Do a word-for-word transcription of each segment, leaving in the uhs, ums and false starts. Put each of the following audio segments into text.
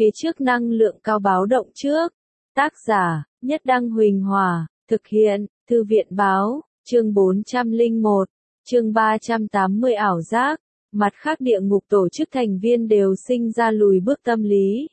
phía trước năng lượng cao báo động trước. Tác giả, Nhất Đăng Huỳnh Hòa, thực hiện, Thư viện Báo, chương bốn trăm lẻ một, chương ba trăm tám mươi ảo giác. Mặt khác địa ngục tổ chức thành viên đều sinh ra lùi bước tâm lý.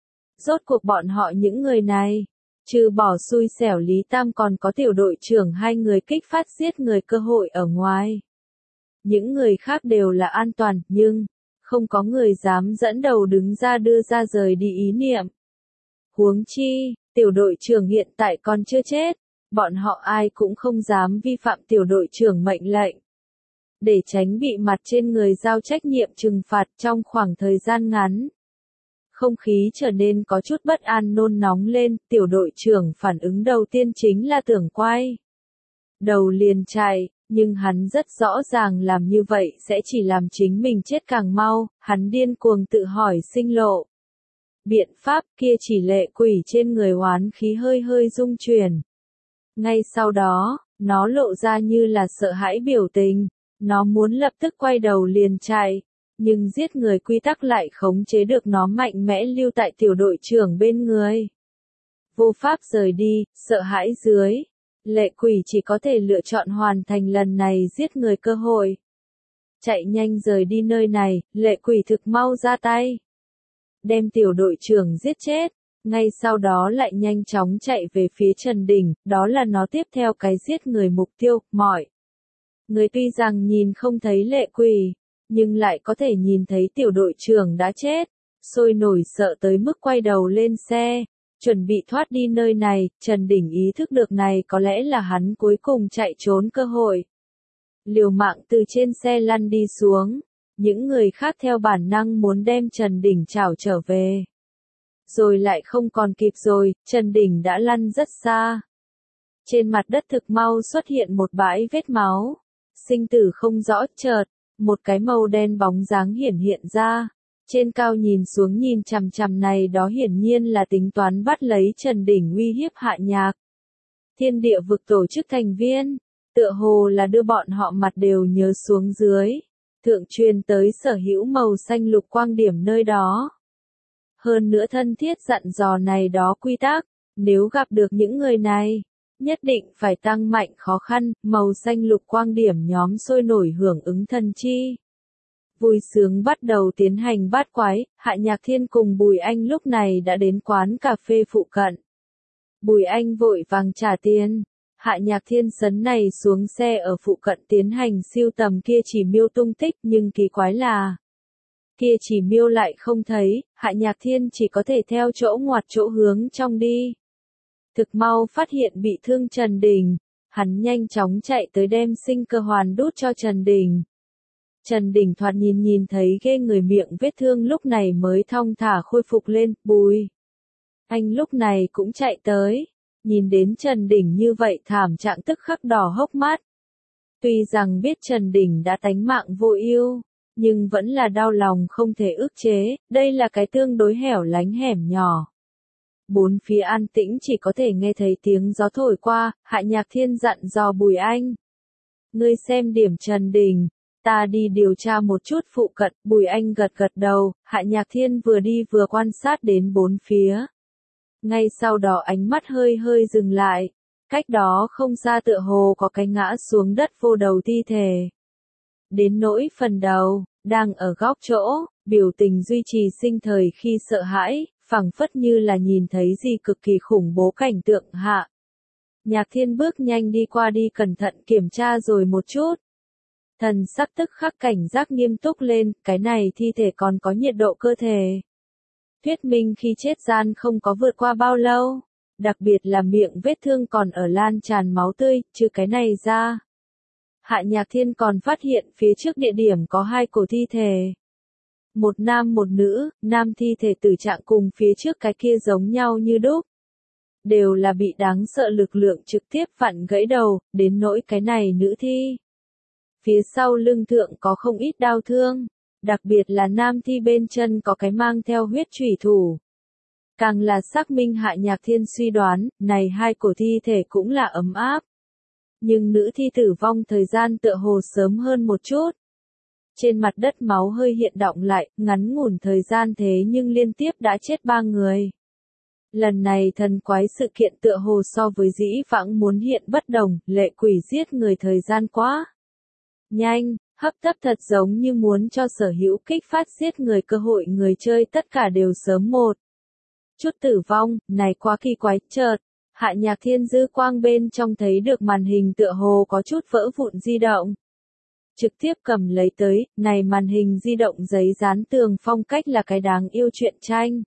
Rốt cuộc bọn họ những người này, trừ bỏ xui xẻo Lý Tam còn có tiểu đội trưởng hai người kích phát giết người cơ hội ở ngoài. Những người khác đều là an toàn, nhưng không có người dám dẫn đầu đứng ra đưa ra rời đi ý niệm. Huống chi, tiểu đội trưởng hiện tại còn chưa chết, bọn họ ai cũng không dám vi phạm tiểu đội trưởng mệnh lệnh. Để tránh bị mặt trên người giao trách nhiệm trừng phạt trong khoảng thời gian ngắn. Không khí trở nên có chút bất an nôn nóng lên, tiểu đội trưởng phản ứng đầu tiên chính là tưởng quay đầu liền chạy, nhưng hắn rất rõ ràng làm như vậy sẽ chỉ làm chính mình chết càng mau, hắn điên cuồng tự hỏi sinh lộ. Biện pháp kia chỉ lệ quỷ trên người oán khí hơi hơi rung chuyển. Ngay sau đó, nó lộ ra như là sợ hãi biểu tình, nó muốn lập tức quay đầu liền chạy. Nhưng giết người quy tắc lại khống chế được nó mạnh mẽ lưu tại tiểu đội trưởng bên người. Vô pháp rời đi, sợ hãi dưới. Lệ quỷ chỉ có thể lựa chọn hoàn thành lần này giết người cơ hội. Chạy nhanh rời đi nơi này, lệ quỷ thực mau ra tay. Đem tiểu đội trưởng giết chết. Ngay sau đó lại nhanh chóng chạy về phía Trần Đình, đó là nó tiếp theo cái giết người mục tiêu, mọi. Người tuy rằng nhìn không thấy lệ quỷ, nhưng lại có thể nhìn thấy tiểu đội trưởng đã chết, sôi nổi sợ tới mức quay đầu lên xe, chuẩn bị thoát đi nơi này. Trần Đình ý thức được này có lẽ là hắn cuối cùng chạy trốn cơ hội. Liều mạng từ trên xe lăn đi xuống, những người khác theo bản năng muốn đem Trần Đình trảo trở về. Rồi lại không còn kịp rồi, Trần Đình đã lăn rất xa. Trên mặt đất thực mau xuất hiện một bãi vết máu, sinh tử không rõ, chợt một cái màu đen bóng dáng hiển hiện ra, trên cao nhìn xuống nhìn chằm chằm này đó hiển nhiên là tính toán bắt lấy Trần Đình uy hiếp Hạ Nhạc. Thiên địa vực tổ chức thành viên, tựa hồ là đưa bọn họ mặt đều nhớ xuống dưới, thượng truyền tới sở hữu màu xanh lục quang điểm nơi đó. Hơn nữa thân thiết dặn dò này đó quy tắc, nếu gặp được những người này, nhất định phải tăng mạnh khó khăn, màu xanh lục quang điểm nhóm sôi nổi hưởng ứng thần chi. Vui sướng bắt đầu tiến hành bát quái, Hạ Nhạc Thiên cùng Bùi Anh lúc này đã đến quán cà phê phụ cận. Bùi Anh vội vàng trả tiền, Hạ Nhạc Thiên sấn này xuống xe ở phụ cận tiến hành siêu tầm kia chỉ miêu tung tích, nhưng kỳ quái là kia chỉ miêu lại không thấy, Hạ Nhạc Thiên chỉ có thể theo chỗ ngoặt chỗ hướng trong đi. Thực mau phát hiện bị thương Trần Đình, hắn nhanh chóng chạy tới đem sinh cơ hoàn đút cho Trần Đình. Trần Đình thoạt nhìn nhìn thấy ghê người miệng vết thương lúc này mới thong thả khôi phục lên, Bùi Anh lúc này cũng chạy tới, nhìn đến Trần Đình như vậy thảm trạng tức khắc đỏ hốc mắt. Tuy rằng biết Trần Đình đã tánh mạng vô ưu, nhưng vẫn là đau lòng không thể ức chế, đây là cái tương đối hẻo lánh hẻm nhỏ. Bốn phía an tĩnh chỉ có thể nghe thấy tiếng gió thổi qua, Hạ Nhạc Thiên dặn dò Bùi Anh. Ngươi xem điểm Trần Đình, ta đi điều tra một chút phụ cận, Bùi Anh gật gật đầu, Hạ Nhạc Thiên vừa đi vừa quan sát đến bốn phía. Ngay sau đó ánh mắt hơi hơi dừng lại, cách đó không xa tựa hồ có cái ngã xuống đất vô đầu thi thể. Đến nỗi phần đầu, đang ở góc chỗ, biểu tình duy trì sinh thời khi sợ hãi, phảng phất như là nhìn thấy gì cực kỳ khủng bố cảnh tượng. Hạ Nhạc Thiên bước nhanh đi qua đi cẩn thận kiểm tra rồi một chút. Thần sắc tức khắc cảnh giác nghiêm túc lên, cái này thi thể còn có nhiệt độ cơ thể. Thuyết minh khi chết gian không có vượt qua bao lâu, đặc biệt là miệng vết thương còn ở lan tràn máu tươi, trừ cái này ra. Hạ Nhạc Thiên còn phát hiện phía trước địa điểm có hai cổ thi thể. Một nam một nữ, nam thi thể tử trạng cùng phía trước cái kia giống nhau như đúc. Đều là bị đáng sợ lực lượng trực tiếp vặn gãy đầu, đến nỗi cái này nữ thi. Phía sau lưng thượng có không ít đau thương, đặc biệt là nam thi bên chân có cái mang theo huyết chủy thủ. Càng là xác minh Hạ Nhạc Thiên suy đoán, này hai cổ thi thể cũng là ấm áp. Nhưng nữ thi tử vong thời gian tựa hồ sớm hơn một chút. Trên mặt đất máu hơi hiện đọng lại, ngắn ngủn thời gian thế nhưng liên tiếp đã chết ba người. Lần này thần quái sự kiện tựa hồ so với dĩ vãng muốn hiện bất đồng, lệ quỷ giết người thời gian quá nhanh, hấp tấp thật giống như muốn cho sở hữu kích phát giết người cơ hội người chơi tất cả đều sớm một chút tử vong, này quá kỳ quái, chợt, Hạ Nhạc Thiên dư quang bên trong thấy được màn hình tựa hồ có chút vỡ vụn di động. Trực tiếp cầm lấy tới, này màn hình di động giấy dán tường phong cách là cái đáng yêu truyện tranh.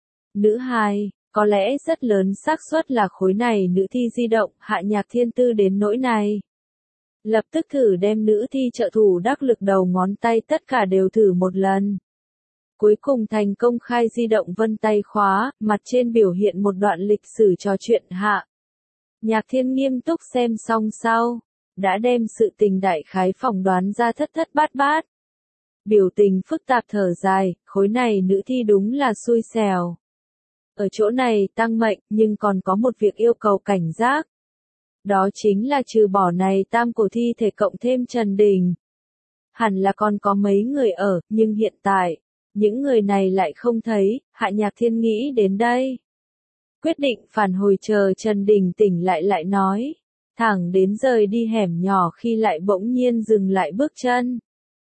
Nữ hài, có lẽ rất lớn xác suất là khối này nữ thi di động, Hạ Nhạc Thiên tư đến nỗi này. Lập tức thử đem nữ thi trợ thủ đắc lực đầu ngón tay tất cả đều thử một lần. Cuối cùng thành công khai di động vân tay khóa, mặt trên biểu hiện một đoạn lịch sử trò chuyện Hạ Nhạc Thiên nghiêm túc xem xong sau, đã đem sự tình đại khái phỏng đoán ra thất thất bát bát. Biểu tình phức tạp thở dài, khối này nữ thi đúng là xui xẻo. Ở chỗ này tăng mệnh nhưng còn có một việc yêu cầu cảnh giác. Đó chính là trừ bỏ này tam cổ thi thể cộng thêm Trần Đình. Hẳn là còn có mấy người ở, nhưng hiện tại, những người này lại không thấy, Hạ Nhạc Thiên nghĩ đến đây. Quyết định phản hồi chờ Trần Đình tỉnh lại lại nói. Thẳng đến rời đi hẻm nhỏ khi lại bỗng nhiên dừng lại bước chân.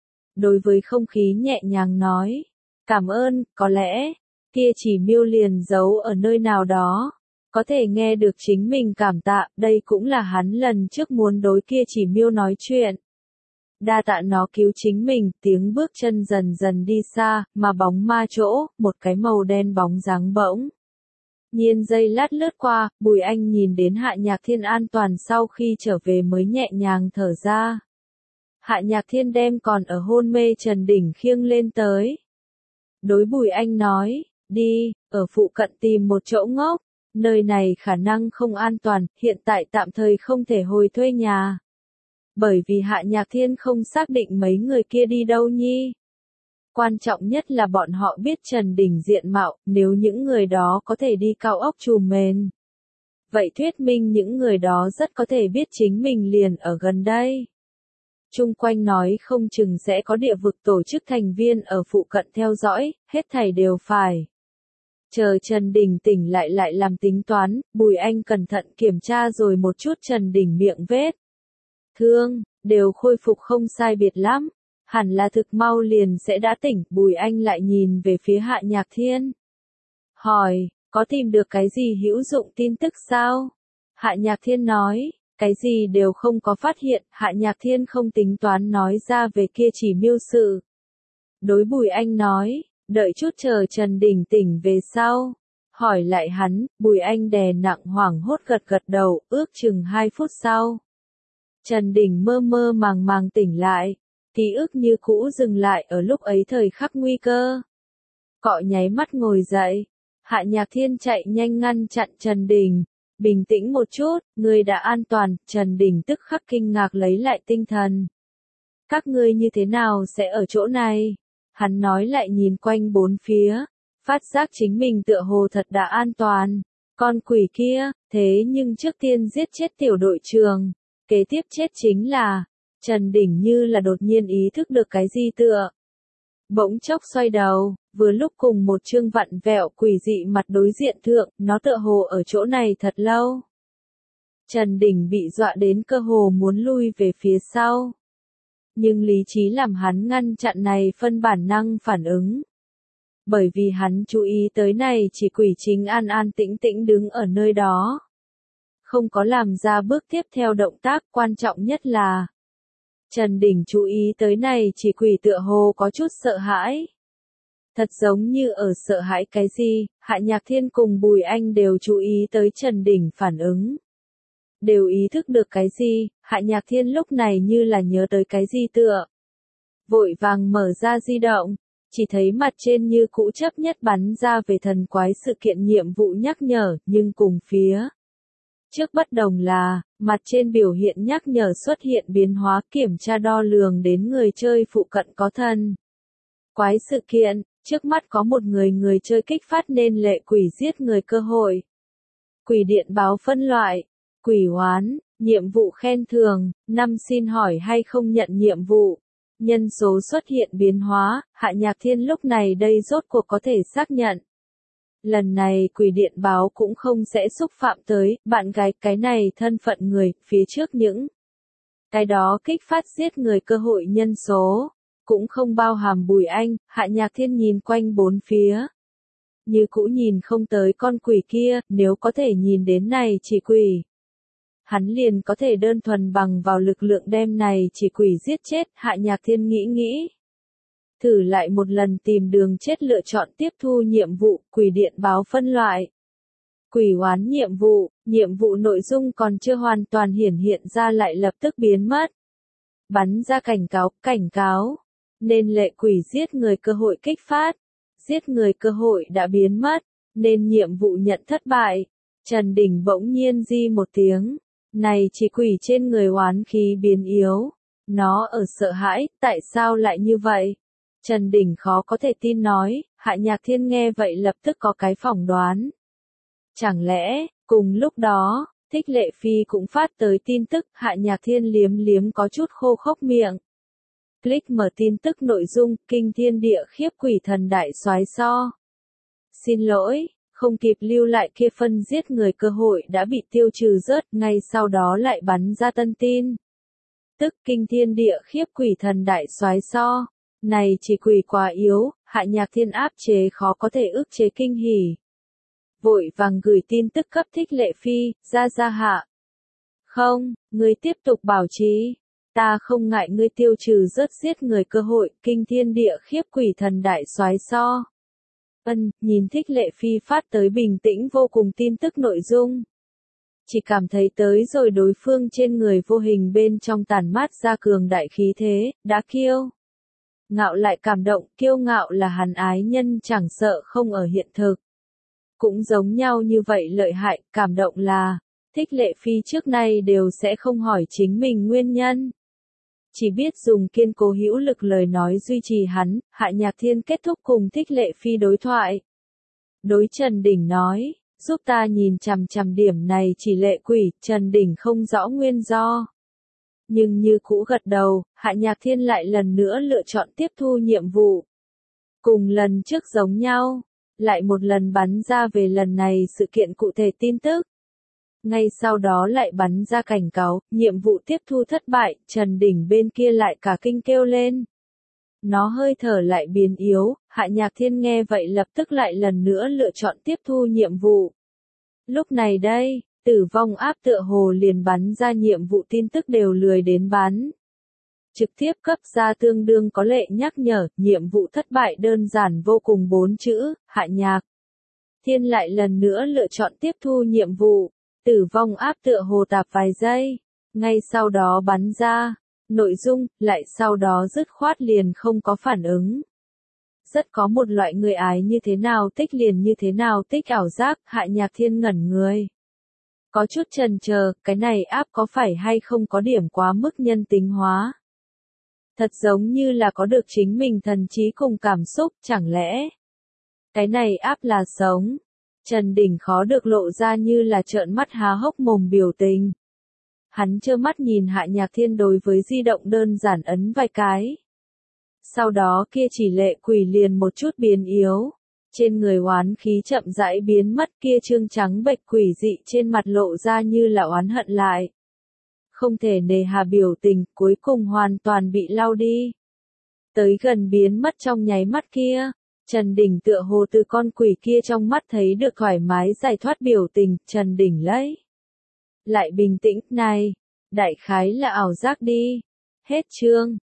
Đối với không khí nhẹ nhàng nói. Cảm ơn, có lẽ, kia chỉ miêu liền giấu ở nơi nào đó. Có thể nghe được chính mình cảm tạ, đây cũng là hắn lần trước muốn đối kia chỉ miêu nói chuyện. Đa tạ nó cứu chính mình, tiếng bước chân dần dần đi xa, mà bóng ma chỗ, một cái màu đen bóng dáng bỗng. Nhiên giây lát lướt qua, Bùi Anh nhìn đến Hạ Nhạc Thiên an toàn sau khi trở về mới nhẹ nhàng thở ra. Hạ Nhạc Thiên đem còn ở hôn mê Trần Đình khiêng lên tới. Đối Bùi Anh nói, đi, ở phụ cận tìm một chỗ ngốc, nơi này khả năng không an toàn, hiện tại tạm thời không thể hồi thuê nhà. Bởi vì Hạ Nhạc Thiên không xác định mấy người kia đi đâu nhi. Quan trọng nhất là bọn họ biết Trần Đình diện mạo, nếu những người đó có thể đi cao ốc trùm mền. Vậy thuyết minh những người đó rất có thể biết chính mình liền ở gần đây. Chung quanh nói không chừng sẽ có địa vực tổ chức thành viên ở phụ cận theo dõi, hết thảy đều phải. Chờ Trần Đình tỉnh lại lại làm tính toán, Bùi Anh cẩn thận kiểm tra rồi một chút Trần Đình miệng vết thương, đều khôi phục không sai biệt lắm. Hẳn là thực mau liền sẽ đã tỉnh, Bùi Anh lại nhìn về phía Hạ Nhạc Thiên. Hỏi, có tìm được cái gì hữu dụng tin tức sao? Hạ Nhạc Thiên nói, cái gì đều không có phát hiện, Hạ Nhạc Thiên không tính toán nói ra về kia chỉ miêu sự. Đối Bùi Anh nói, đợi chút chờ Trần Đình tỉnh về sau. Hỏi lại hắn, Bùi Anh đè nặng hoảng hốt gật gật đầu, ước chừng hai phút sau. Trần Đình mơ mơ màng màng tỉnh lại. Ký ức như cũ dừng lại ở lúc ấy thời khắc nguy cơ. Cọ nháy mắt ngồi dậy. Hạ Nhạc Thiên chạy nhanh ngăn chặn Trần Đình. Bình tĩnh một chút, ngươi đã an toàn. Trần Đình tức khắc kinh ngạc lấy lại tinh thần. Các ngươi như thế nào sẽ ở chỗ này? Hắn nói lại nhìn quanh bốn phía. Phát giác chính mình tựa hồ thật đã an toàn. Con quỷ kia, thế nhưng trước tiên giết chết tiểu đội trưởng. Kế tiếp chết chính là... Trần Đình như là đột nhiên ý thức được cái gì tựa. Bỗng chốc xoay đầu, vừa lúc cùng một chương vặn vẹo quỷ dị mặt đối diện thượng, nó tựa hồ ở chỗ này thật lâu. Trần Đình bị dọa đến cơ hồ muốn lui về phía sau. Nhưng lý trí làm hắn ngăn chặn này phân bản năng phản ứng. Bởi vì hắn chú ý tới này chỉ quỷ chính an an tĩnh tĩnh đứng ở nơi đó. Không có làm ra bước tiếp theo động tác, quan trọng nhất là Trần Đình chú ý tới này chỉ quỷ tựa hồ có chút sợ hãi. Thật giống như ở sợ hãi cái gì, Hạ Nhạc Thiên cùng Bùi Anh đều chú ý tới Trần Đình phản ứng. Đều ý thức được cái gì, Hạ Nhạc Thiên lúc này như là nhớ tới cái gì tựa. Vội vàng mở ra di động, chỉ thấy mặt trên như cũ chấp nhất bắn ra về thần quái sự kiện nhiệm vụ nhắc nhở, nhưng cùng phía. Trước bất đồng là, mặt trên biểu hiện nhắc nhở xuất hiện biến hóa kiểm tra đo lường đến người chơi phụ cận có thần quái sự kiện, trước mắt có một người người chơi kích phát nên lệ quỷ giết người cơ hội. Quỷ điện báo phân loại, quỷ oán, nhiệm vụ khen thưởng, năm xin hỏi hay không nhận nhiệm vụ, Nhân số xuất hiện biến hóa, Hạ Nhạc Thiên lúc này đây rốt cuộc có thể xác nhận. Lần này quỷ điện báo cũng không sẽ xúc phạm tới, bạn gái cái này thân phận người, phía trước những. Cái đó kích phát giết người cơ hội nhân số, cũng không bao hàm Bùi Anh, Hạ Nhạc Thiên nhìn quanh bốn phía. Như cũ nhìn không tới con quỷ kia, nếu có thể nhìn đến này chỉ quỷ. Hắn liền có thể đơn thuần bằng vào lực lượng đem này chỉ quỷ giết chết, Hạ Nhạc Thiên nghĩ nghĩ. Thử lại một lần tìm đường chết lựa chọn tiếp thu nhiệm vụ, quỷ điện báo phân loại. Quỷ oán nhiệm vụ, nhiệm vụ nội dung còn chưa hoàn toàn hiển hiện ra lại lập tức biến mất. Bắn ra cảnh cáo, cảnh cáo. Nên lệ quỷ giết người cơ hội kích phát. Giết người cơ hội đã biến mất, nên nhiệm vụ nhận thất bại. Trần Đình bỗng nhiên di một tiếng. Này chỉ quỷ trên người oán khí biến yếu. Nó ở sợ hãi, tại sao lại như vậy? Trần Đình khó có thể tin nói, Hạ Nhạc Thiên nghe vậy lập tức có cái phỏng đoán. Chẳng lẽ, cùng lúc đó, Thích Lệ Phi cũng phát tới tin tức, Hạ Nhạc Thiên liếm liếm có chút khô khốc miệng. Click mở tin tức nội dung, kinh thiên địa khiếp quỷ thần đại soái so. Xin lỗi, không kịp lưu lại kia phân giết người cơ hội đã bị tiêu trừ rớt, ngay sau đó lại bắn ra tân tin. Tức kinh thiên địa khiếp quỷ thần đại soái so. Này chỉ quỷ quá yếu, Hạ Nhạc Thiên áp chế khó có thể ức chế kinh hỉ. Vội vàng gửi tin tức cấp Thích Lệ Phi, ra ra hạ. Không, ngươi tiếp tục bảo trì. Ta không ngại ngươi tiêu trừ rớt giết người cơ hội, kinh thiên địa khiếp quỷ thần đại soái so. Ân, nhìn Thích Lệ Phi phát tới bình tĩnh vô cùng tin tức nội dung. Chỉ cảm thấy tới rồi đối phương trên người vô hình bên trong tàn mát ra cường đại khí thế, đã kiêu. Ngạo lại cảm động, kiêu ngạo là hắn ái nhân chẳng sợ không ở hiện thực. Cũng giống nhau như vậy lợi hại, cảm động là, Thích Lệ Phi trước nay đều sẽ không hỏi chính mình nguyên nhân. Chỉ biết dùng kiên cố hữu lực lời nói duy trì hắn, Hạ Nhạc Thiên kết thúc cùng Thích Lệ Phi đối thoại. Đối Trần Đình nói, giúp ta nhìn chằm chằm điểm này chỉ lệ quỷ, Trần Đình không rõ nguyên do. Nhưng như cũ gật đầu, Hạ Nhạc Thiên lại lần nữa lựa chọn tiếp thu nhiệm vụ. Cùng lần trước giống nhau, lại một lần bắn ra về lần này sự kiện cụ thể tin tức. Ngay sau đó lại bắn ra cảnh cáo, nhiệm vụ tiếp thu thất bại, Trần Đình bên kia lại cả kinh kêu lên. Nó hơi thở lại biến yếu, Hạ Nhạc Thiên nghe vậy lập tức lại lần nữa lựa chọn tiếp thu nhiệm vụ. Lúc này đây, tử vong áp tựa hồ liền bắn ra nhiệm vụ tin tức đều lười đến bắn. Trực tiếp cấp ra tương đương có lệ nhắc nhở, nhiệm vụ thất bại đơn giản vô cùng bốn chữ, Hạ Nhạc Thiên lại lần nữa lựa chọn tiếp thu nhiệm vụ. Tử vong áp tựa hồ tạp vài giây, ngay sau đó bắn ra, nội dung, lại sau đó dứt khoát liền không có phản ứng. Rất có một loại người ái như thế nào tích liền như thế nào tích ảo giác, Hạ Nhạc Thiên ngẩn người. Có chút chần chờ, cái này áp có phải hay không có điểm quá mức nhân tính hóa. Thật giống như là có được chính mình thần trí cùng cảm xúc, chẳng lẽ cái này áp là sống. Trần Đình khó được lộ ra như là trợn mắt há hốc mồm biểu tình. Hắn trơ mắt nhìn Hạ Nhạc Thiên đối với di động đơn giản ấn vài cái. Sau đó kia chỉ lệ quỷ liền một chút biến yếu. Trên người oán khí chậm rãi biến mất, kia trương trắng bệch quỷ dị trên mặt lộ ra như là oán hận lại. Không thể nề hà biểu tình, cuối cùng hoàn toàn bị lau đi. Tới gần biến mất trong nháy mắt kia. Trần Đình tựa hồ từ con quỷ kia trong mắt thấy được thoải mái giải thoát biểu tình, Trần Đình lấy. Lại bình tĩnh, này, đại khái là ảo giác đi. Hết chương.